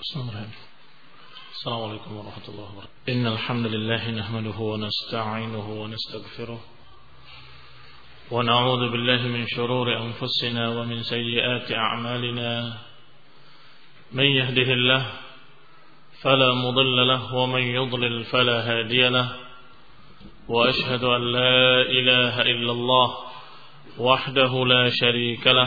بسم الله. السلام عليكم ورحمة الله وبركاته. إن الحمد لله نحمده ونستعينه ونستغفره ونعوذ بالله من شرور أنفسنا ومن سيئات أعمالنا. من يهده الله فلا مضل له ومن يضلل فلا هادي له. وأشهد أن لا إله إلا الله وحده لا شريك له.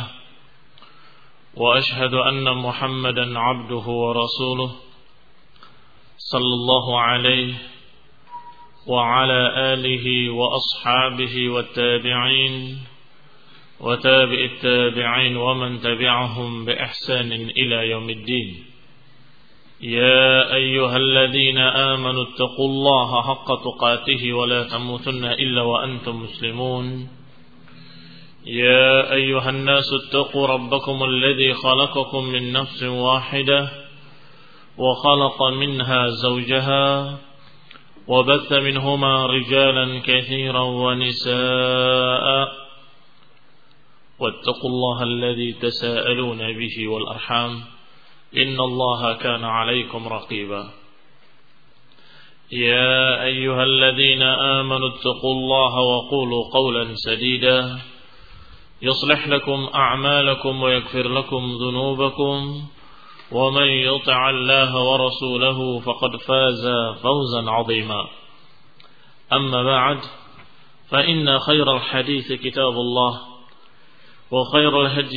وأشهد أن محمدا عبده ورسوله صلى الله عليه وعلى آله وأصحابه والتابعين وتابع التابعين ومن تبعهم بإحسان إلى يوم الدين. يا أيها الذين آمنوا اتقوا الله حق تقاته ولا تموتن إلا وأنتم مسلمون. يا أيها الناس اتقوا ربكم الذي خلقكم من نفس واحدة وخلق منها زوجها وبث منهما رجالا كثيرا ونساء واتقوا الله الذي تساءلون به والأرحام إن الله كان عليكم رقيبا. يا أيها الذين آمنوا اتقوا الله وقولوا قولا سديدا يصلح لكم أعمالكم ويغفر لكم ذنوبكم ومن يطع الله ورسوله فقد فاز فوزا عظيما. أما بعد فإن خير الحديث كتاب الله وخير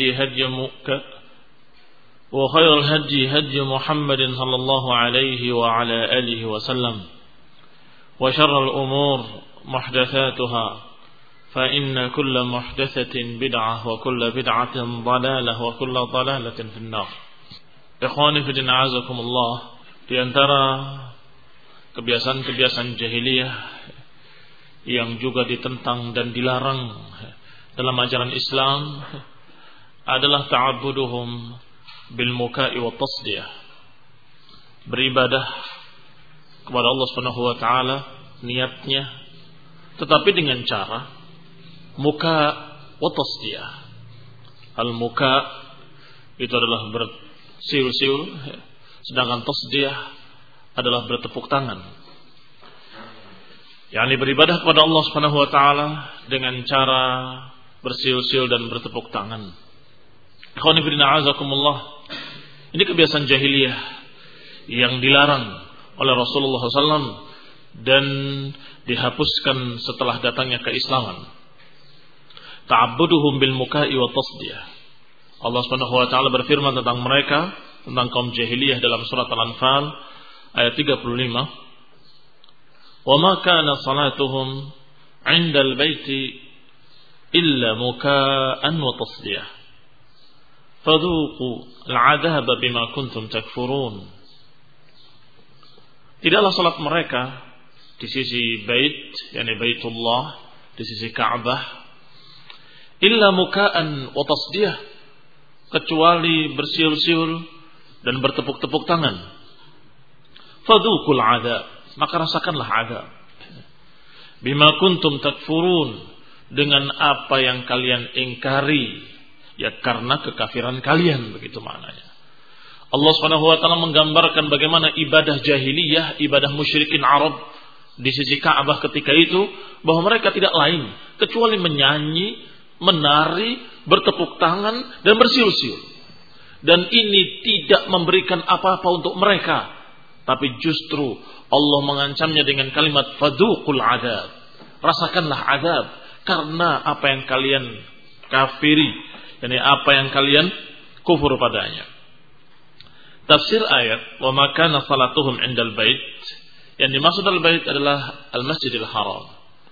الهدي هدي محمد صلى الله عليه وعلى آله وسلم. وشر الأمور محدثاتها فإن كل محدثة بدعة وكل بدعة ضلالة وكل ضلالة في النار. Ikhwani fi din a'azakumullah, di antara kebiasaan-kebiasaan jahiliyah yang juga ditentang dan dilarang dalam ajaran Islam adalah ta'abbuduhum bil muka'i wa tasdiyah. Beribadah kepada Allah Subhanahu wa taala niatnya tetapi dengan cara muka wa tasdiyah. Al-muka itu adalah bersiul-siul, sedangkan tasdiyah adalah bertepuk tangan. yakni beribadah kepada Allah Subhanahu wa taala dengan cara bersiul-siul dan bertepuk tangan. Ikhwani fillah azakumullah. Ini kebiasaan jahiliyah yang dilarang oleh Rasulullah SAW dan dihapuskan setelah datangnya keislaman. Ta'abbuduhum bil muka'i wa tasdiyah. Allah Subhanahu wa taala berfirman tentang mereka, tentang kaum jahiliyah dalam surat Al-Anfal ayat 35. Wa ma kana salatuhum 'indal baiti illa muka'an wa tasdiyah. Fadhuqu al-'adhaba bima kuntum takfurun. Tidaklah salat mereka di sisi bait, yakni Baitullah, di sisi Ka'bah, illa muka'an wa tasdiyah, kecuali bersiul-siul dan bertepuk-tepuk tangan. Fadhuqul 'adzab, maka rasakanlah azab. Bima kuntum takfurun, dengan apa yang kalian ingkari, ya karena kekafiran kalian, begitu maknanya. Allah Subhanahu wa taala menggambarkan bagaimana ibadah jahiliyah, ibadah musyrikin Arab di sisi Ka'bah ketika itu, bahwa mereka tidak lain kecuali menyanyi, menari, bertepuk tangan dan bersiul-siul. Dan ini tidak memberikan apa-apa untuk mereka, tapi justru Allah mengancamnya dengan kalimat fadhuqul adzab. Rasakanlah azab karena apa yang kalian kafiri, yakni apa yang kalian kufur padanya. Tafsir ayat wa ma kana salatuhum 'indal bait, yang dimaksud al-bait adalah al-Masjidil Haram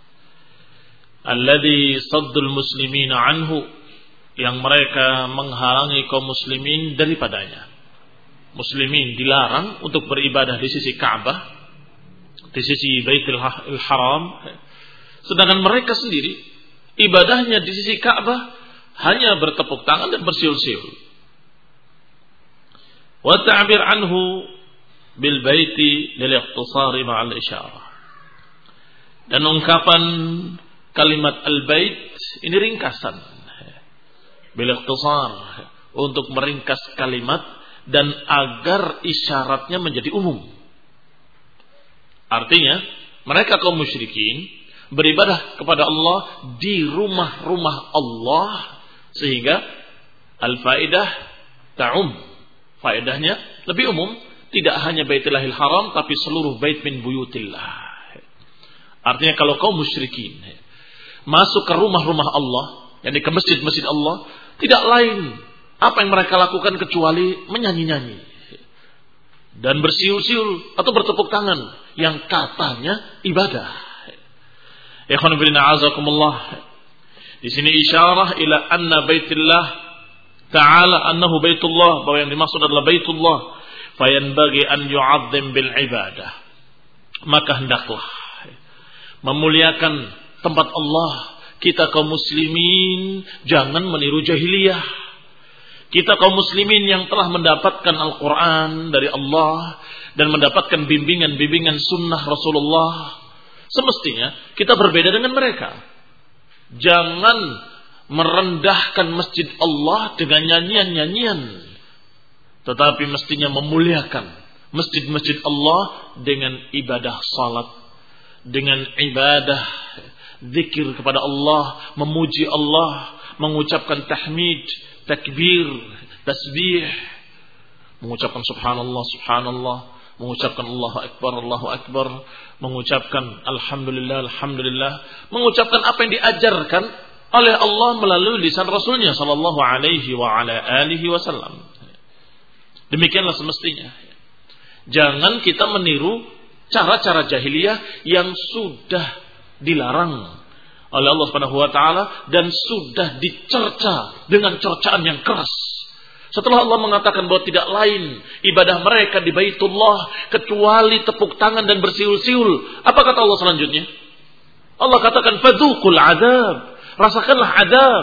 alladzi saddul muslimin anhu, yang mereka menghalangi kaum muslimin daripadanya. Muslimin dilarang untuk beribadah di sisi Ka'bah, di sisi Baitul Haram, sedangkan mereka sendiri ibadahnya di sisi Ka'bah hanya bertepuk tangan dan bersiul-siul. Wa ta'bir anhu bil baiti lil ikhtisari ma'al isyarah. Dan ungkapan kalimat al-bait ini ringkasan bil ikhtisar, untuk meringkas kalimat dan agar isyaratnya menjadi umum. Artinya, mereka kaum musyrikin beribadah kepada Allah di rumah-rumah Allah sehingga al-faidah ta'um. Faedahnya lebih umum, tidak hanya Baitullahil Haram tapi seluruh bait min buyutillah. Artinya kalau kaum musyrikin masuk ke rumah-rumah Allah, yakni ke masjid-masjid Allah, tidak lain apa yang mereka lakukan kecuali menyanyi-nyanyi dan bersiul-siul atau bertepuk tangan yang katanya ibadah. Ikhwan fillah azakumullah. Di sini isyarah ila anna Baitullah ta'ala annahu Baitullah, bahwa yang dimaksud adalah Baitullah, fayanbaghi an yu'azzim bil ibadah. Maka hendaklah memuliakan tempat Allah. Kita kaum muslimin jangan meniru jahiliyah. Kita kaum muslimin yang telah mendapatkan Al-Quran dari Allah dan mendapatkan bimbingan-bimbingan sunnah Rasulullah, semestinya kita berbeda dengan mereka. Jangan merendahkan masjid Allah dengan nyanyian-nyanyian, tetapi mestinya memuliakan masjid-masjid Allah dengan ibadah salat, dengan ibadah zikir kepada Allah, memuji Allah, mengucapkan tahmid, takbir, tasbih, mengucapkan subhanallah, subhanallah, mengucapkan Allahu Akbar, mengucapkan alhamdulillah, alhamdulillah, mengucapkan apa yang diajarkan oleh Allah melalui lisan Rasulnya sallallahu alaihi wa ala alihi wasallam. Demikianlah semestinya. Jangan kita meniru cara-cara jahiliyah yang sudah dilarang oleh Allah Subhanahu wa taala dan sudah dicerca dengan cercaan yang keras. Setelah Allah mengatakan bahwa tidak lain ibadah mereka di Baitullah kecuali tepuk tangan dan bersiul-siul, apa kata Allah selanjutnya? Allah katakan fadzuqul adzab, rasakanlah azab.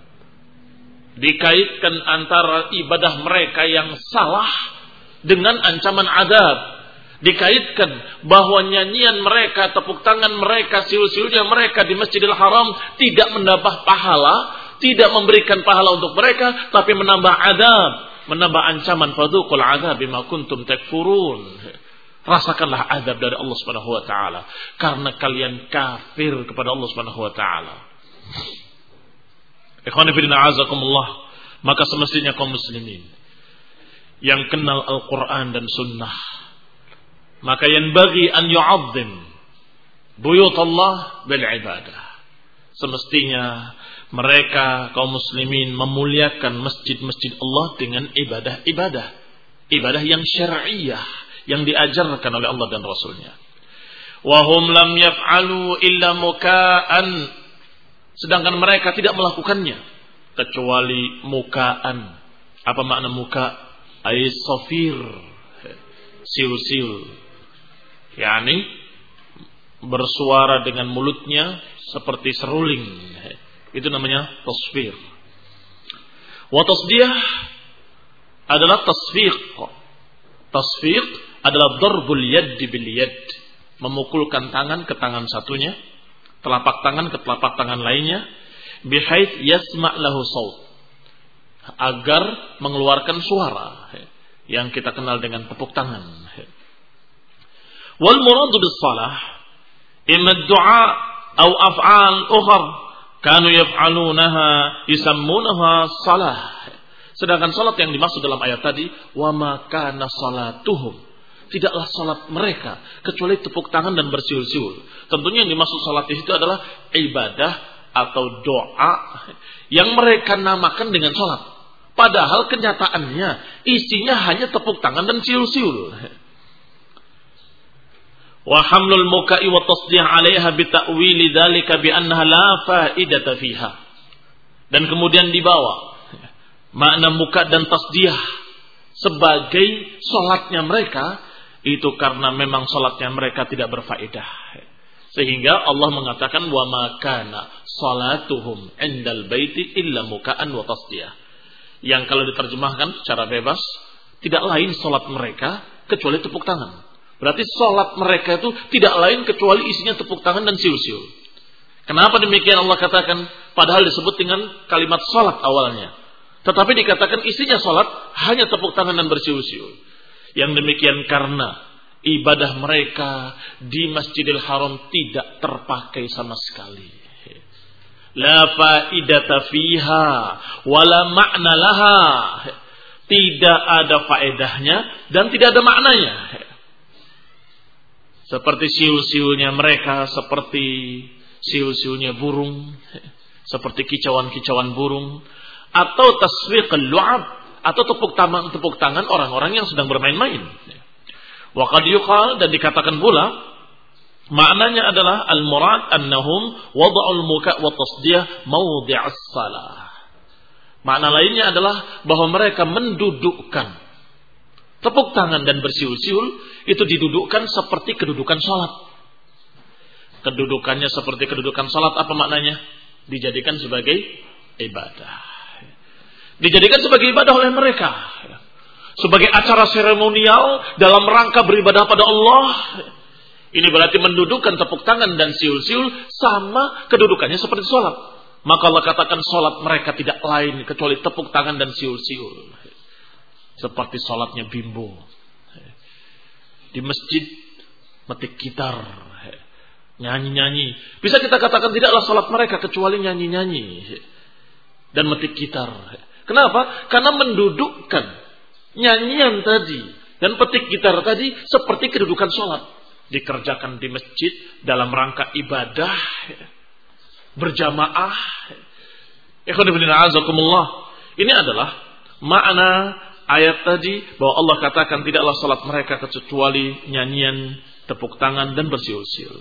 Dikaitkan antara ibadah mereka yang salah dengan ancaman azab. Dikaitkan bahwa nyanyian mereka, tepuk tangan mereka, siul-siulnya mereka di Masjidil Haram tidak menambah pahala, tidak memberikan pahala untuk mereka, tapi menambah azab, menambah ancaman. Fadzuqul adzab bima kuntum takfurun. Rasakanlah azab dari Allah Subhanahu wa taala karena kalian kafir kepada Allah Subhanahu wa taala. Ikhwan fillah azakumullah, maka semestinya kaum muslimin yang kenal Al-Qur'an dan sunnah, maka yang bagi an yu'azzim buyut Allah bil ibadah. Semestinya mereka kaum muslimin memuliakan masjid-masjid Allah dengan ibadah-ibadah, ibadah yang syar'iyah yang diajarkan oleh Allah dan Rasulnya. Wa hum lam yaf'alu illa muka'an, sedangkan mereka tidak melakukannya kecuali muka'an. Apa makna muka'? Ay safir, siul-siul, yakni bersuara dengan mulutnya seperti seruling. Itu namanya tasfir. Wa tasdiyah adalah tasfiq. Tasfiq adalah darbul yad bil yad, memukulkan tangan ke tangan satunya, telapak tangan ke telapak tangan lainnya, bihaits yasma' lahu saut, agar mengeluarkan suara yang kita kenal dengan tepuk tangan. Wal muradu bis salah imma du'a aw af'al ukhra kanu yaf'alunaha yusammunaha salah. Sedangkan salat yang dimaksud dalam ayat tadi, wa ma kana salatuhum, tidaklah salat mereka kecuali tepuk tangan dan bersiul-siul. Tentunya yang dimaksud salat itu adalah ibadah atau doa yang mereka namakan dengan salat. Padahal kenyataannya isinya hanya tepuk tangan dan siul-siul. Wa hamlul muka'i wa tasdih 'alaiha bi ta'wili dzalika bi annaha la fa'idata fiha. Dan kemudian dibawa makna muka dan tasdiyah sebagai salatnya mereka itu karena memang salatnya mereka tidak berfaedah. Sehingga Allah mengatakan wa ma kana salatuhum 'indal baiti illa muka'an wa tasdiyah. Yang kalau diterjemahkan secara bebas, tidak lain salat mereka kecuali tepuk tangan. Berarti salat mereka itu tidak lain kecuali isinya tepuk tangan dan siul-siul. Kenapa demikian Allah katakan? Padahal disebut dengan kalimat salat awalnya. Tetapi dikatakan isinya salat hanya tepuk tangan dan bersiul-siul. Yang demikian karena ibadah mereka di Masjidil Haram tidak terpakai sama sekali. La faidata fiha wala ma'na laha. Tidak ada faedahnya dan tidak ada maknanya. Seperti siul-siulnya mereka, seperti siul-siulnya burung, seperti kicauan-kicauan burung, atau taswiqul lu'ab, atau tepuk tangan orang-orang yang sedang bermain-main. Wa qad yuqal, dan dikatakan pula maknanya adalah al-murad annahum wada'ul muka' wa tasdiyah mawdi'as salah. Makna lainnya adalah bahwa mereka mendudukkan tepuk tangan dan bersiul-siul itu didudukkan seperti kedudukan salat. Kedudukannya seperti kedudukan salat, apa maknanya? Dijadikan sebagai ibadah. Dijadikan sebagai ibadah oleh mereka. Sebagai acara seremonial dalam rangka beribadah pada Allah. Ini berarti mendudukkan tepuk tangan dan siul-siul sama kedudukannya seperti salat. Maka Allah katakan salat mereka tidak lain kecuali tepuk tangan dan siul-siul. Seperti salatnya bimbo. Di masjid metik gitar, nyanyi-nyanyi. Bisa kita katakan tidaklah salat mereka kecuali nyanyi-nyanyi dan metik gitar. Kenapa? Karena mendudukkan nyanyian tadi dan petik gitar tadi seperti kedudukan salat. Dikerjakan di masjid dalam rangka ibadah berjamaah. Ini adalah makna ayat tadi bahwa Allah katakan tidaklah salat mereka kecuali nyanyian, tepuk tangan dan bersiul-siul.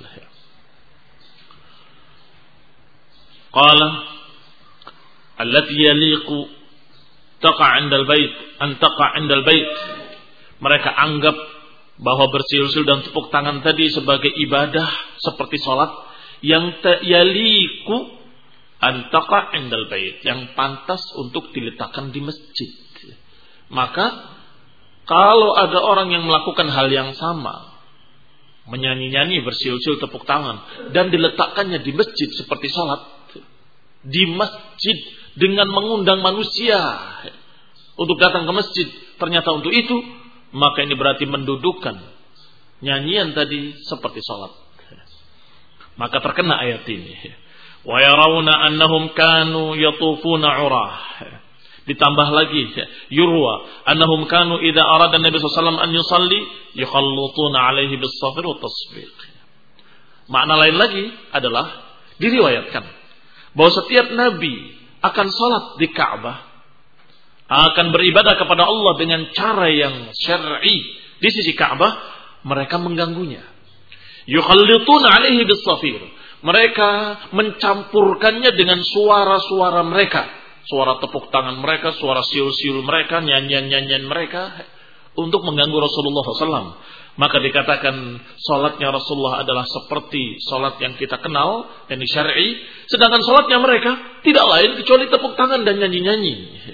Qala allati yaliqu taqa 'indal bait an taqa 'indal bait. Mereka anggap bahwa bersiul-siul dan tepuk tangan tadi sebagai ibadah seperti salat yang yaliku antaqa indal bait, yang pantas untuk diletakkan di masjid. Maka kalau ada orang yang melakukan hal yang sama, menyanyi-nyanyi, bersiul-siul, tepuk tangan, dan diletakkannya di masjid seperti salat, di masjid dengan mengundang manusia untuk datang ke masjid, ternyata untuk itu, maka ini berarti mendudukkan nyanyian tadi seperti salat. Maka terkena ayat ini. Wa yarawna annahum kanu yatufuna 'urah. Ditambah lagi yurwa annahum kanu idza arada Nabi sallallahu alaihi wasallam an yusalli yukhallutuna 'alaihi bis-safir wa tasbiq. Makna lain lagi adalah diriwayatkan bahwa setiap nabi akan salat di Ka'bah, akan beribadah kepada Allah dengan cara yang syar'i di sisi Ka'bah, mereka mengganggunya. Yukhallituna 'alaihi bis-safir. Mereka mencampurkannya dengan suara-suara mereka, suara tepuk tangan mereka, suara siul-siul mereka, nyanyian-nyanyian mereka untuk mengganggu Rasulullah SAW. Maka dikatakan salatnya Rasulullah adalah seperti salat yang kita kenal, yang syar'i, sedangkan salatnya mereka tidak lain kecuali tepuk tangan dan nyanyi-nyanyi.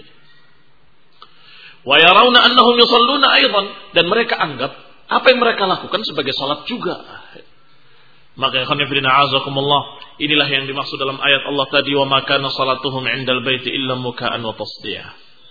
Wa yarawna annahum yusalluna aidan, dan mereka anggap apa yang mereka lakukan sebagai salat juga. Maka inilah yang dimaksud dalam ayat Allah tadi, wa ma kana salatuhum 'indal baiti illa muka'an wa tasdiyah.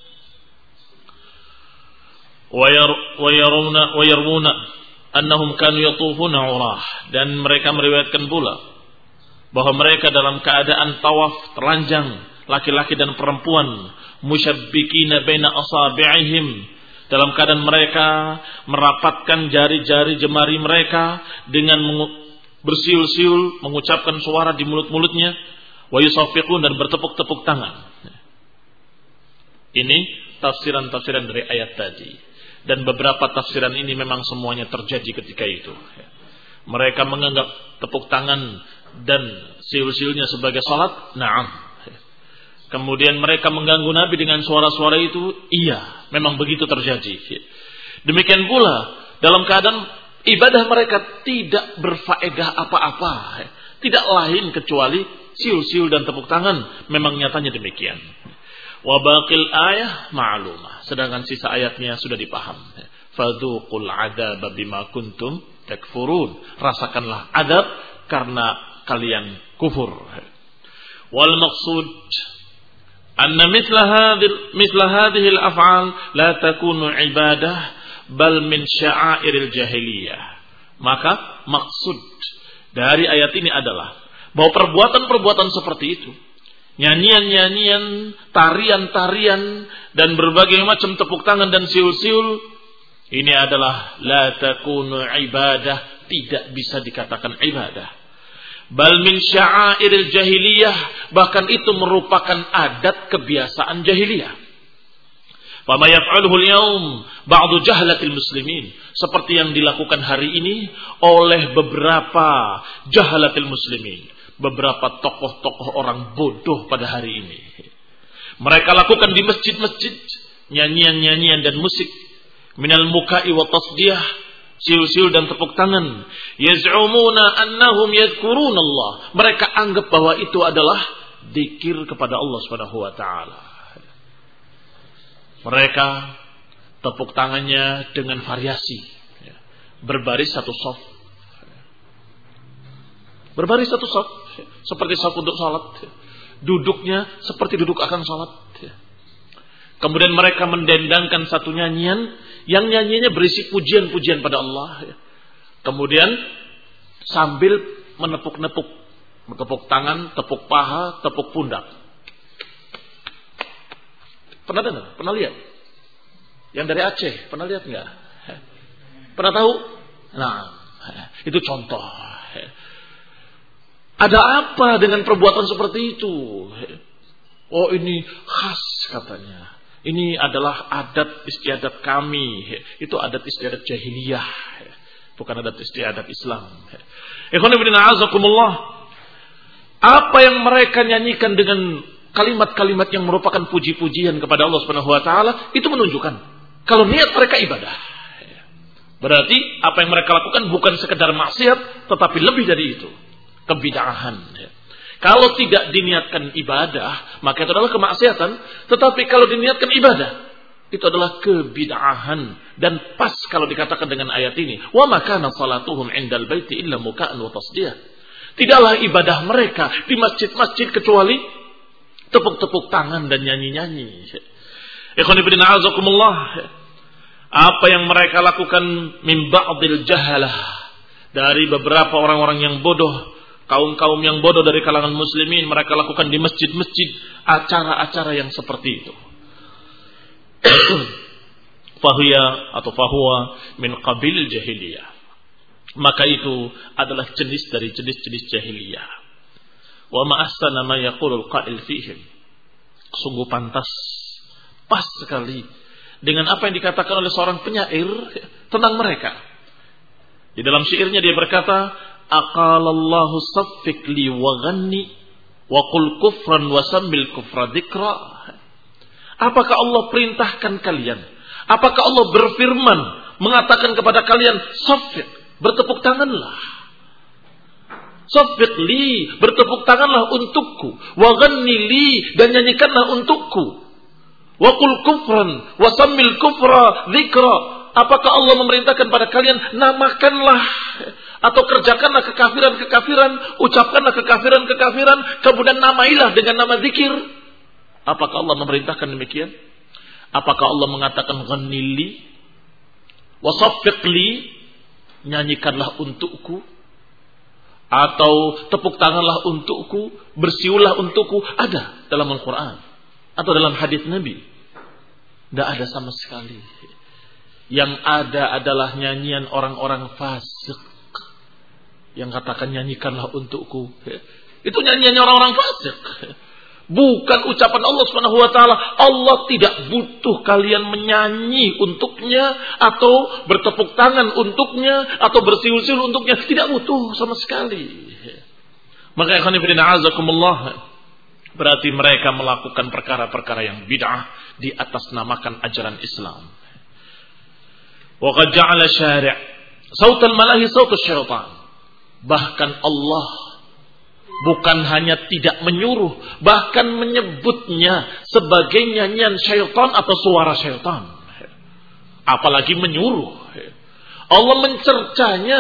Wa yaruna annahum kanu yatufuna 'urah, dan mereka meriwayatkan pula bahwa mereka dalam keadaan tawaf telanjang, laki-laki dan perempuan, musyabbikina baina asabi'ihim, dalam keadaan mereka merapatkan jari-jari jemari mereka dengan bersiul-siul, mengucapkan suara di mulut-mulutnya, wa yusafiqun, dan bertepuk-tepuk tangan. Ini tafsiran-tafsiran dari ayat tadi. Dan beberapa tafsiran ini memang semuanya terjadi ketika itu. Mereka menganggap tepuk tangan dan siul-siulnya sebagai salat, na'am. Kemudian mereka mengganggu Nabi dengan suara-suara itu, iya, memang begitu terjadi. Demikian pula dalam keadaan ibadah mereka tidak berfaedah apa-apa, tidak lain kecuali siul-siul dan tepuk tangan. Memang nyatanya demikian. Wa baqil ayah ma'lumah, sedangkan sisa ayatnya sudah dipaham. Fadzuqul 'adzaba bima kuntum takfurun, rasakanlah adab karena kalian kufur. Wal maqsud anna mithla hadhihi al-af'al la takunu ibadah bal min sya'airil jahiliyah. Maka maksud dari ayat ini adalah bahwa perbuatan-perbuatan seperti itu, nyanyian-nyanyian, tarian-tarian, dan berbagai macam tepuk tangan dan siul-siul, ini adalah la takunu ibadah, tidak bisa dikatakan ibadah. Bal min sya'airil jahiliyah, bahkan itu merupakan adat kebiasaan jahiliyah. Fama yaf'aluhu al-yawm ba'du jahlatil muslimin, seperti yang dilakukan hari ini oleh beberapa jahlatil muslimin, beberapa tokoh-tokoh orang bodoh pada hari ini. Mereka lakukan di masjid-masjid nyanyian-nyanyian dan musik, minal muka'i wa tasdiyah, siul-siul dan tepuk tangan. Yaz'umuna annahum yadhkuruna Allah, mereka anggap bahwa itu adalah zikir kepada Allah Subhanahu wa taala. Mereka tepuk tangannya dengan variasi, berbaris satu shaf, berbaris satu shaf, seperti shaf untuk salat. Duduknya seperti duduk akan salat. Kemudian mereka mendendangkan satu nyanyian, yang nyanyiannya berisi pujian-pujian pada Allah. Kemudian sambil menepuk-nepuk, tepuk tangan, tepuk paha, tepuk pundak. Pernah dengar? Pernah lihat? Yang dari Aceh, pernah lihat enggak? Pernah tahu? Nah, itu contoh. Ada apa dengan perbuatan seperti itu? Oh, ini khas katanya. Ini adalah adat istiadat kami. Itu adat istiadat jahiliyah, bukan adat istiadat Islam. Ikhwan fillah, a'azakumullah. Apa yang mereka nyanyikan dengan kalimat-kalimat yang merupakan puji-pujian kepada Allah Subhanahu wa taala, itu menunjukkan kalau niat mereka ibadah. Berarti apa yang mereka lakukan bukan sekedar maksiat, tetapi lebih dari itu, kebid'ahan. Kalau tidak diniatkan ibadah, maka itu adalah kemaksiatan. Tetapi kalau diniatkan ibadah, itu adalah kebid'ahan. Dan pas kalau dikatakan dengan ayat ini, wa ma kana salatuhum 'indal baiti illa muka'an wa tasdiyah. Tidaklah ibadah mereka di masjid-masjid kecuali tepuk-tepuk tangan dan nyanyi-nyanyi. Ikhwan fillah, a'azakumullah. Apa yang mereka lakukan min ba'dil jahalah, dari beberapa orang-orang yang bodoh, kaum-kaum yang bodoh dari kalangan muslimin, mereka lakukan di masjid-masjid acara-acara yang seperti itu. Fahuwa min qabil jahiliyah. Maka itu adalah jenis dari jenis-jenis jahiliyah. Wa ma ahsana ma yaqulul qa'il fihim. Sungguh pantas, pas sekali dengan apa yang dikatakan oleh seorang penyair tentang mereka. Di dalam syairnya dia berkata, aqalallahu saffik li wa ghanni wa qul kufran wa sammil kufra dzikra. Apakah Allah perintahkan kalian? Apakah Allah berfirman mengatakan kepada kalian, saffik, bertepuk tanganlah. Saffik li, bertepuk tanganlah untukku. Wa ghanni li, dan nyanyikanlah untukku. Wa qul kufran wa sammil kufra dzikra. Apakah Allah memerintahkan pada kalian, namakanlah atau kerjakanlah kekafiran-kekafiran, ucapkanlah kekafiran-kekafiran, kemudian namailah dengan nama zikir? Apakah Allah memerintahkan demikian? Apakah Allah mengatakan ghanni li wa saffik li, nyanyikanlah untukku, atau tepuk tanganlah untukku, bersiulah untukku? Ada dalam Al-Quran atau dalam hadis Nabi? Tidak ada sama sekali. Yang ada adalah nyanyian orang-orang fasik yang katakan nyanyikanlah untukku. Itu nyanyiannya orang-orang fasik, bukan ucapan Allah Subhanahu wa taala. Allah tidak butuh kalian menyanyi untuknya, atau bertepuk tangan untuknya, atau bersiul-siul untuknya. Tidak butuh sama sekali. Maka ikhwan fillah, a'azakumullah, berarti mereka melakukan perkara-perkara yang bid'ah di atas namakan ajaran Islam. Wa qad ja'ala syari' sautal malahi sautus syaitan. Bahkan Allah bukan hanya tidak menyuruh, bahkan menyebutnya sebagai nyanyian syaitan atau suara syaitan. Apalagi menyuruh. Allah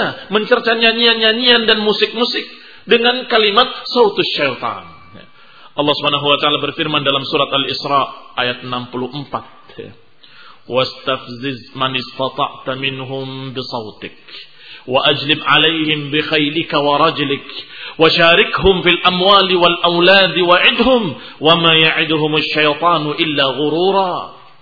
mencerca nyanyian-nyanyian dan musik-musik dengan kalimat sautus syaitan. Allah Subhanahu wa taala berfirman dalam surat Al-Isra ayat 64. Wastafziz man istata'ta minhum bisautik wa ajlib 'alaihim bi khaylika wa rajlik wa syarikhum fil amwali wal auladi wa'idhum wa ma ya'iduhum asy-syaitanu illa ghurura.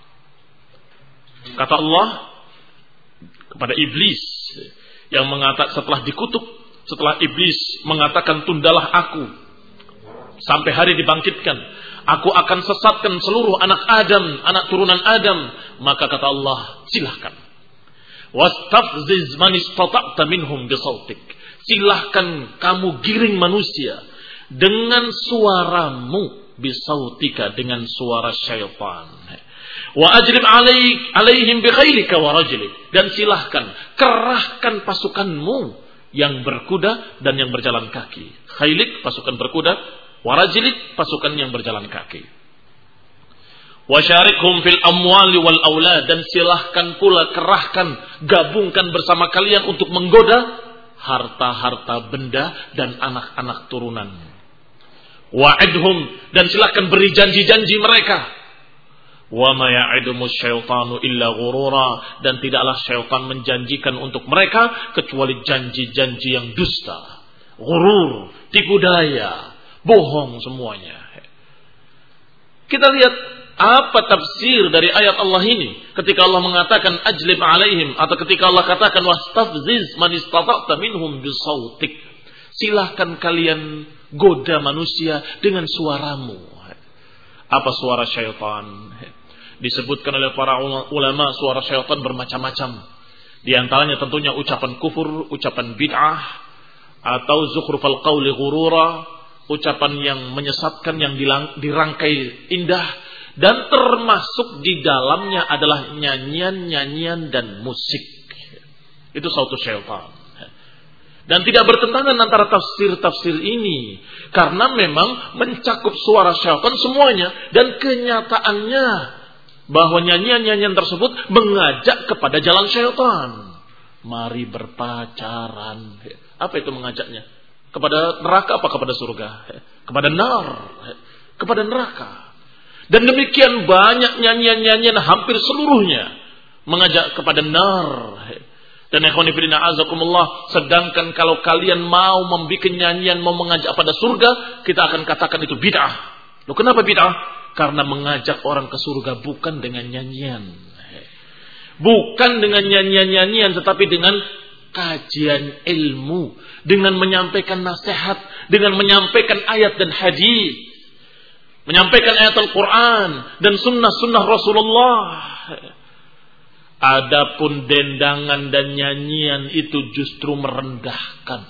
Kata Allah kepada iblis yang mengatakan setelah dikutuk, setelah iblis mengatakan tundalah aku sampai hari dibangkitkan, aku akan sesatkan seluruh anak Adam, anak turunan Adam. Maka kata Allah, silahkan. Wastafziz man istata'ta minhum bisautik. Silahkan kamu giring manusia dengan suaramu, bisautika, dengan suara syaitan. Wa ajlib alaihim bi khailika wa rajlik. Dan silahkan kerahkan pasukanmu yang berkuda dan yang berjalan kaki. Khailik pasukan berkuda, warajlik pasukan yang berjalan kaki. Wasyarikhum fil amwali wal aulad. Dan silahkan pula kerahkan, gabungkan bersama kalian untuk menggoda harta-harta benda dan anak-anak turunan. Wa'idhum. Dan silahkan beri janji-janji mereka. Wa ma ya'idumus syaitanu illa ghurura. Dan tidaklah syaitan menjanjikan untuk mereka kecuali janji-janji yang dusta, ghurur, tipu daya, bohong semuanya. Kita lihat apa tafsir dari ayat Allah ini ketika Allah mengatakan ajlib alaihim, atau ketika Allah katakan wastafziz man istata'ta minhum bisautik. Silahkan kalian goda manusia dengan suaramu. Apa suara syaitan? Disebutkan oleh para ulama suara syaitan bermacam-macam. Di antaranya tentunya ucapan kufur, ucapan bid'ah, atau zukhrufal qawli ghurura, ucapan yang menyesatkan, yang dirangkai indah, dan termasuk di dalamnya adalah nyanyian-nyanyian dan musik. Itu suatu syaitan. Dan tidak bertentangan antara tafsir-tafsir ini, karena memang mencakup suara syaitan semuanya, dan kenyataannya bahwa nyanyian-nyanyian tersebut mengajak kepada jalan syaitan. Mari berpacaran. Apa itu mengajaknya? Kepada neraka apa kepada surga? Kepada nar, kepada neraka. Dan demikian banyak nyanyian-nyanyian, hampir seluruhnya mengajak kepada nar. Dan ikhwani fillah azakumullah, sedangkan kalau kalian mau membuat nyanyian mau mengajak pada surga, kita akan katakan itu bid'ah. Loh, kenapa bid'ah? Karena mengajak orang ke surga bukan dengan nyanyian. Bukan dengan nyanyian-nyanyian, tetapi dengan kajian ilmu, dengan menyampaikan nasihat, dengan menyampaikan ayat dan hadis, menyampaikan ayat Al-Quran dan sunnah-sunnah Rasulullah. Adapun dendangan dan nyanyian itu justru merendahkan.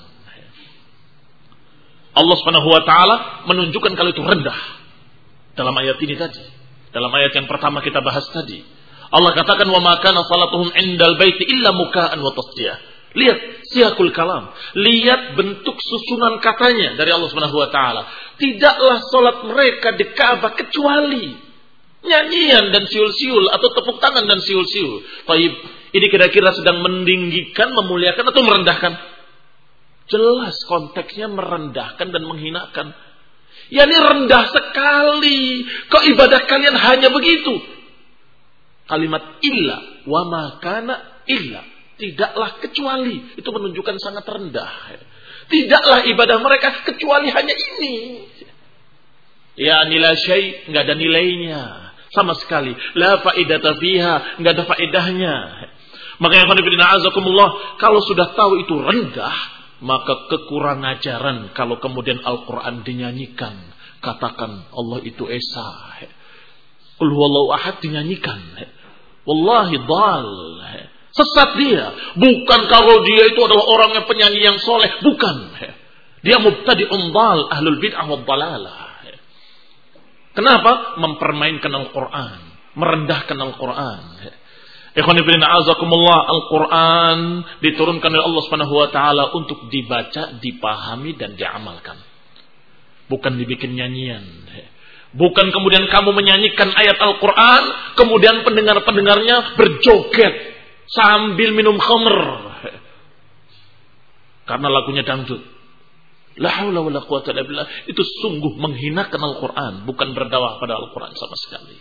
Allah Subhanahu wa taala menunjukkan kalau itu rendah. Dalam ayat ini tadi, dalam ayat yang pertama kita bahas tadi, Allah katakan wa ma kana salatuhum indal baiti illa muka'an wa tasdiyah. Lihat siyaqul kalam, lihat bentuk susunan katanya dari Allah Subhanahu wa taala. Tidaklah salat mereka di Ka'bah kecuali nyanyian dan siul-siul, atau tepuk tangan dan siul-siul. Baik, ini kira-kira sedang meninggikan, memuliakan atau merendahkan? Jelas konteksnya merendahkan dan menghinakan. Ya, ini rendah sekali. Kok ibadah kalian hanya begitu? Kalimat illa, wa ma kana illa, tidaklah kecuali, itu menunjukkan sangat rendah. Tidaklah ibadah mereka kecuali hanya ini. Ya, nilai syai', enggak ada nilainya sama sekali. La faidata fiha, enggak ada faedahnya. Makanya kalau sudah tahu itu rendah, maka kekurang ajaran kalau kemudian Al-Quran dinyanyikan. Katakan Allah itu Esa, Qul huwallahu ahad dinyanyikan. Wallahi dhal, sesat dia. Bukan kalau dia itu adalah orang yang penyanyi yang soleh, bukan. Dia mubtadi'un dhal, ahlul bid'ah wad dhalalah. Kenapa? Mempermainkan Al-Quran, merendahkan Al-Quran. Ikhwani fillah azakumullah, Al-Quran diturunkan oleh Allah Subhanahu wa taala untuk dibaca, dipahami dan diamalkan. Bukan dibikin nyanyian. Bukan kemudian kamu menyanyikan ayat Al-Quran, kemudian pendengar-pendengarnya berjoget sambil minum khamr. Karena lagunya dangdut. La haula wala quwwata illa billah. Itu sungguh menghinakan Al-Quran, bukan berdakwah pada Al-Quran sama sekali.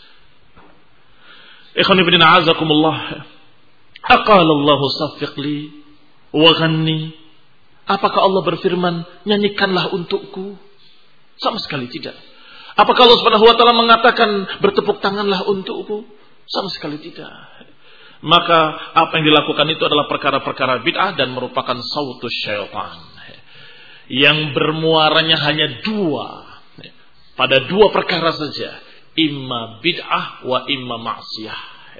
Ikhwan ibn a'azakumullah. Aqala Allahu saffiqli wa ghanni. Apakah Allah berfirman, nyanyikanlah untukku? Sama sekali tidak. Apakah Allah Subhanahu wa taala mengatakan bertepuk tanganlah untukku? Sama sekali tidak. Maka apa yang dilakukan itu adalah perkara-perkara bid'ah dan merupakan sautus syaitan. Yang bermuaranya hanya dua. Pada dua perkara saja. Imma bid'ah wa imma maksiyah.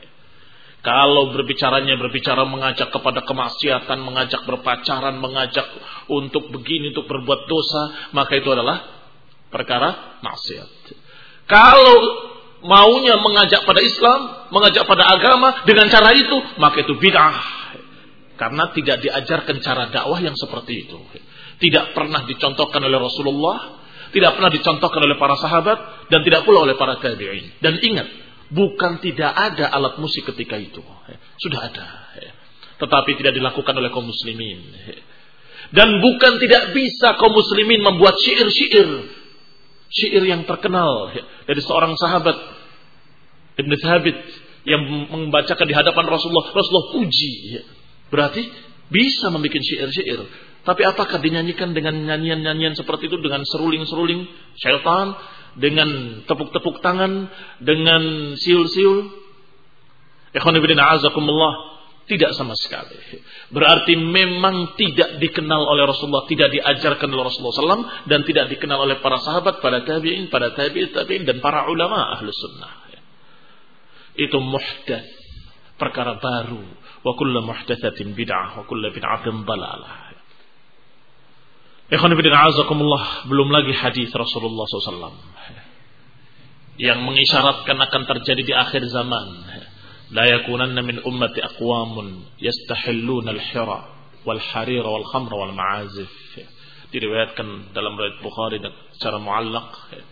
Kalau berbicara mengajak kepada kemaksiatan, mengajak berpacaran, mengajak untuk begini, untuk berbuat dosa, maka itu adalah perkara maksiat. Kalau maunya mengajak pada Islam, mengajak pada agama dengan cara itu, maka itu bid'ah. Karena tidak diajarkan cara dakwah yang seperti itu. Tidak pernah dicontohkan oleh Rasulullah, tidak pernah dicontohkan oleh para sahabat, dan tidak pula oleh para tabi'in. Dan ingat, bukan tidak ada alat musik ketika itu. Sudah ada. Tetapi tidak dilakukan oleh kaum muslimin. Dan bukan tidak bisa kaum muslimin membuat syair-syair. Syair yang terkenal dari seorang sahabat Ibn Thabit yang membacakan di hadapan Rasulullah. Rasulullah puji. Berarti bisa membuat syair-syair. Tapi apakah dinyanyikan dengan nyanyian-nyanyian seperti itu, dengan seruling-seruling syaitan, dengan tepuk-tepuk tangan, dengan siul-siul? Ikhwan ibn a'azakumullah, tidak sama sekali. Berarti memang tidak dikenal oleh Rasulullah, tidak diajarkan oleh Rasulullah SAW, dan tidak dikenal oleh para sahabat, para tabi'in, para tabi'in, dan para ulama ahlu sunnah. Itu muhdath, perkara baru. Wa kullu muhdathatin bid'ah, wa kullu bid'atin dalalah. Ikhwan ibn a'azakumullah, belum lagi hadis Rasulullah SAW yang mengisyaratkan akan terjadi di akhir zaman. La yakunanna min ummati aqwamun yastahilluna al-hira wal harira wal khamra wal ma'azif. Diriwayatkan dalam riwayat Bukhari dan secara muallaq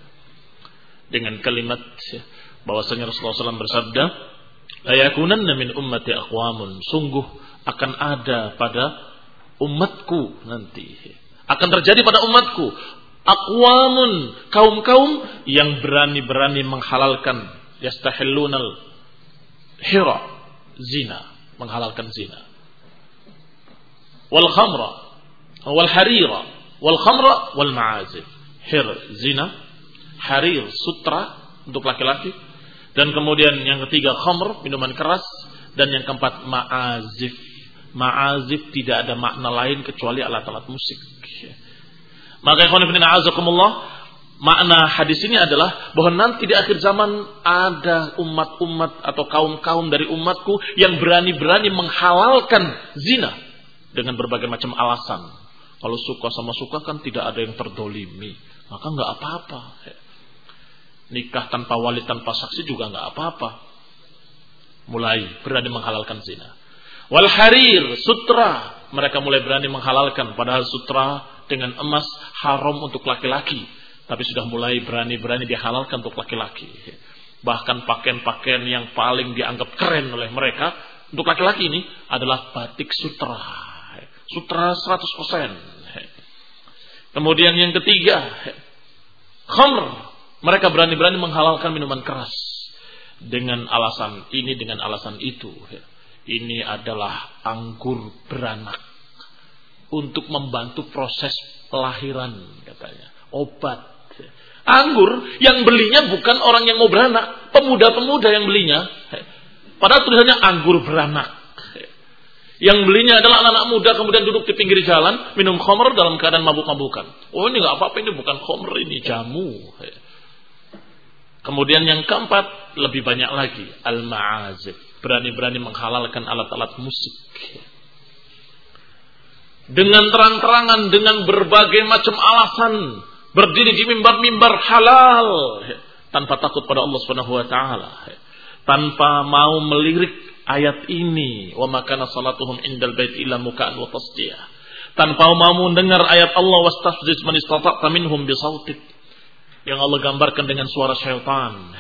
dengan kalimat bahwasanya Rasulullah SAW bersabda, la yakunanna min ummati aqwamun, sungguh akan ada pada umatku nanti, akan terjadi pada umatku aqwamun, kaum-kaum yang berani-berani menghalalkan yastahillunal hira, zina, menghalalkan zina, wal khamra wal harira wal khamra wal ma'azif. Hir, zina, harir, sutra untuk laki-laki, dan kemudian yang ketiga khamr, minuman keras, dan yang keempat ma'azif. Ma'azif tidak ada makna lain kecuali alat-alat musik. Maka ikhwan fillah a'azakumullah, makna hadis ini adalah bahwa nanti di akhir zaman ada umat-umat atau kaum-kaum dari umatku yang berani-berani menghalalkan zina dengan berbagai macam alasan. Kalau suka sama suka kan tidak ada yang terdolimi, maka nggak apa-apa. Nikah tanpa wali, tanpa saksi juga nggak apa-apa. Mulai berani menghalalkan zina. Wal harir, sutra, mereka mulai berani menghalalkan, padahal sutra dengan emas haram untuk laki-laki, tapi sudah mulai berani-berani dihalalkan untuk laki-laki. Bahkan pakaian-pakaian yang paling dianggap keren oleh mereka untuk laki-laki ini adalah batik sutra. Sutra 100%. Kemudian yang ketiga, khamr. Mereka berani-berani menghalalkan minuman keras dengan alasan ini, dengan alasan itu. Ini adalah anggur beranak untuk membantu proses pelahiran, katanya. Obat. Anggur yang belinya bukan orang yang mau beranak, pemuda-pemuda yang belinya. Padahal tulisannya anggur beranak. Yang belinya adalah anak-anak muda, kemudian duduk di pinggir jalan, minum khamr dalam keadaan mabuk-mabukan. Oh, ini nggak apa-apa, ini bukan khamr, ini jamu. Kemudian yang keempat, lebih banyak lagi, al-ma'azif. Berani-berani menghalalkan alat-alat musik. Dengan terang-terangan, dengan berbagai macam alasan, berdiri di mimbar-mimbar halal, tanpa takut pada Allah Subhanahu wa taala, tanpa mau melirik ayat ini, wa makana salatuhum indal bait illa muka'an wa tasdiyah, tanpa mau mendengar ayat Allah, wastafziz man istata'ta minhum bi sautik, yang Allah gambarkan dengan suara syaitan.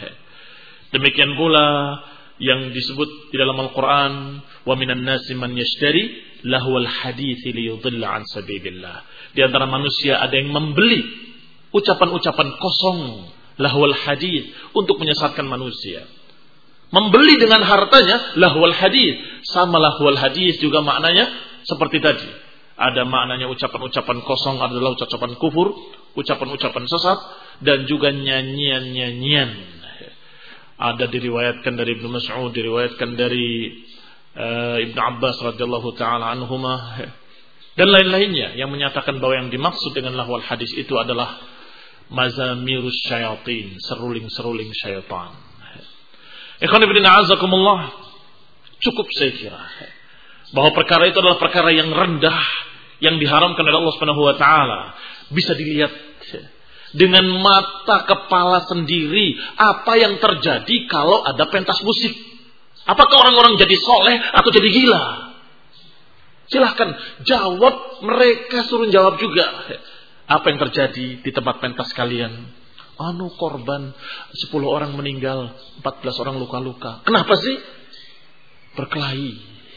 Demikian pula yang disebut di dalam Al-Quran, wa minan nasi man yashtari lahwal hadits liyudilla an sabilillah. Di antara manusia ada yang membeli ucapan-ucapan kosong, lahwal hadits, untuk menyesatkan manusia. Membeli dengan hartanya lahwal hadits. Sama lahwal hadits juga maknanya seperti tadi. Ada maknanya ucapan-ucapan kosong adalah ucapan kufur, ucapan-ucapan sesat, dan juga nyanyian-nyanyian. Ada diriwayatkan dari Ibnu Mas'ud, diriwayatkan dari Ibnu Abbas radhiyallahu taala anhuma, dan lain-lainnya yang menyatakan bahwa yang dimaksud dengan lahwal hadis itu adalah mazamirus syayatin, seruling-seruling syaitan. Ikhwan fillah azakumullah, cukup saya kira bahwa perkara itu adalah perkara yang rendah, yang diharamkan oleh Allah Subhanahu wa taala. Bisa dilihat dengan mata kepala sendiri apa yang terjadi kalau ada pentas musik. Apakah orang-orang jadi soleh atau jadi gila? Silahkan jawab, mereka suruh jawab juga. Apa yang terjadi di tempat pentas kalian? Korban 10 orang meninggal, 14 orang luka-luka. Kenapa sih? Berkelahi.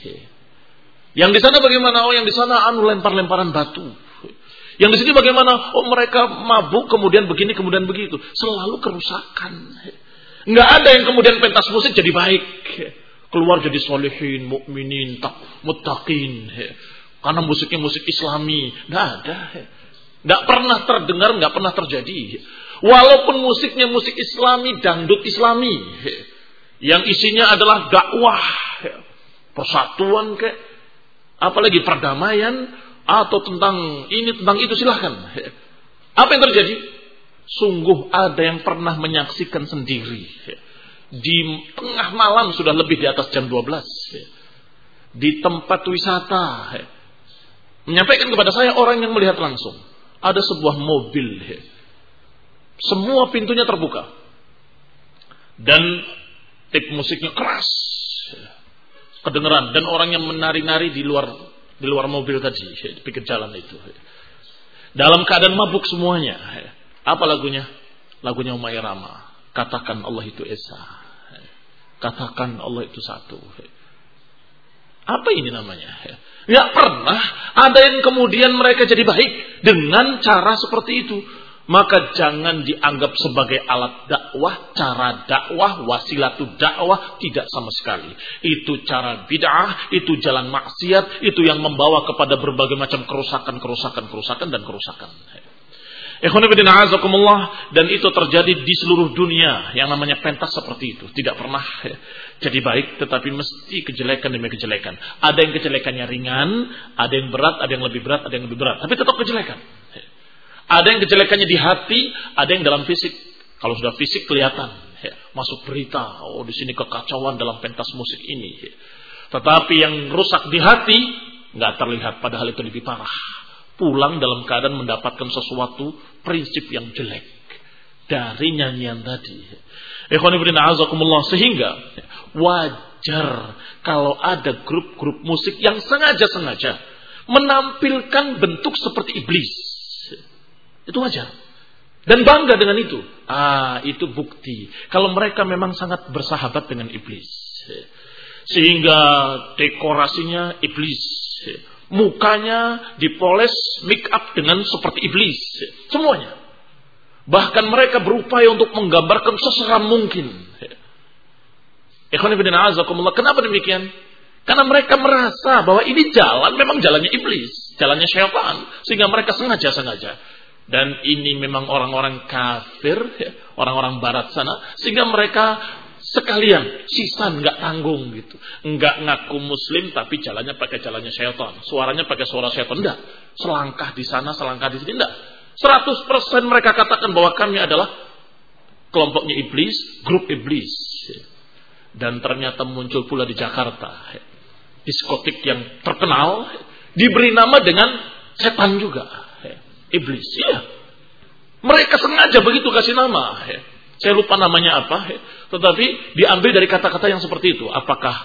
Yang di sana bagaimana? Yang di sana lempar-lemparan batu. Yang di sini bagaimana? Mereka mabuk, kemudian begini, kemudian begitu. Selalu kerusakan. Nggak ada yang kemudian pentas musik jadi baik. Keluar jadi solihin, mukminin, muttaqin. Karena musiknya musik Islami. Nggak ada. Nggak pernah terdengar, nggak pernah terjadi. Walaupun musiknya musik Islami, dangdut Islami. Yang isinya adalah dakwah. Persatuan apalagi perdamaian. Atau tentang ini, tentang itu, silahkan. Apa yang terjadi? Sungguh ada yang pernah menyaksikan sendiri. Di tengah malam, sudah lebih di atas jam 12. Di tempat wisata. Menyampaikan kepada saya orang yang melihat langsung. Ada sebuah mobil. Semua pintunya terbuka. Dan tip musiknya keras. Kedengeran. Dan orang yang menari-nari di luar mobil tadi, di pinggir jalan itu. Dalam keadaan mabuk semuanya. Apa lagunya? Lagunya Umay Rama. Katakan Allah itu Esa. Katakan Allah itu satu. Apa ini namanya? Nggak pernah ada yang kemudian mereka jadi baik dengan cara seperti itu. Maka jangan dianggap sebagai alat dakwah, cara dakwah, wasilatul dakwah, tidak sama sekali. Itu cara bid'ah, itu jalan maksiat, itu yang membawa kepada berbagai macam kerusakan dan kerusakan. Ikhwan fillah azakumullah, dan itu terjadi di seluruh dunia. Yang namanya pentas seperti itu tidak pernah jadi baik, tetapi mesti kejelekan demi kejelekan. Ada yang kejelekannya ringan, ada yang berat, ada yang lebih berat, ada yang lebih berat, tapi tetap kejelekan. Ada yang kejelekannya di hati, ada yang dalam fisik. Kalau sudah fisik kelihatan, masuk berita, di sini kekacauan dalam pentas musik ini. Tetapi yang rusak di hati nggak terlihat, padahal itu lebih parah. Pulang dalam keadaan mendapatkan sesuatu prinsip yang jelek dari nyanyian tadi. Ikhwan fillah azakumullah, sehingga wajar kalau ada grup-grup musik yang sengaja menampilkan bentuk seperti iblis. Itu wajar. Dan bangga dengan itu. Itu bukti kalau mereka memang sangat bersahabat dengan iblis. Sehingga dekorasinya iblis. Mukanya dipoles, make up dengan seperti iblis. Semuanya. Bahkan mereka berupaya untuk menggambarkan seseram mungkin. Ikhwan fillah azakumullah. Kenapa demikian? Karena mereka merasa bahwa ini jalan memang jalannya iblis. Jalannya syaitan. Sehingga mereka sengaja. Dan ini memang orang-orang kafir, orang-orang barat sana, sehingga mereka sekalian sisan, nggak tanggung gitu, nggak ngaku muslim tapi jalannya pakai jalannya syaitan, suaranya pakai suara syaitan, enggak, selangkah di sana, selangkah di sini, enggak, 100% mereka katakan bahwa kami adalah kelompoknya iblis, grup iblis. Dan ternyata muncul pula di Jakarta diskotik yang terkenal diberi nama dengan setan juga. Iblis, ya. Mereka sengaja begitu kasih nama. Saya lupa namanya apa. Tetapi diambil dari kata-kata yang seperti itu. Apakah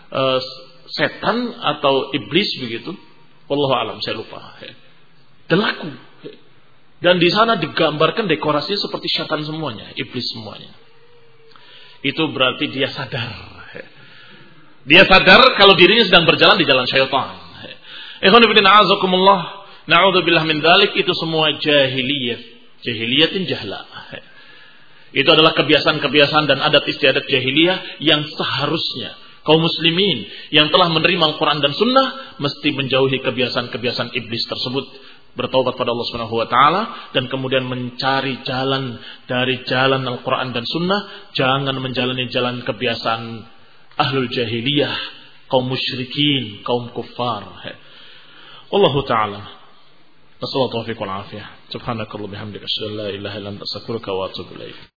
setan atau iblis begitu? Wallahu a'lam, saya lupa. Dan laku. Dan di sana digambarkan dekorasinya seperti setan semuanya, iblis semuanya. Itu berarti dia sadar. Dia sadar kalau dirinya sedang berjalan di jalan syaitan. Ikhwan fillah a'azakumullah, na'udzubillah min dzalik, itu semua jahiliyatin jahla. Itu adalah kebiasaan-kebiasaan dan adat istiadat jahiliyah yang seharusnya kaum muslimin yang telah menerima Al-Quran dan Sunnah mesti menjauhi kebiasaan-kebiasaan iblis tersebut, bertaubat pada Allah Subhanahu wa taala dan kemudian mencari jalan dari jalan Al-Quran dan Sunnah, jangan menjalani jalan kebiasaan ahlul jahiliyah, kaum musyrikin, kaum kuffar. Wallahu taala nasallahu taufiq wal afiyah. Subhanakallah bihamdika asyhadu an la ilaha illa anta astaghfiruka wa atubu ilaik.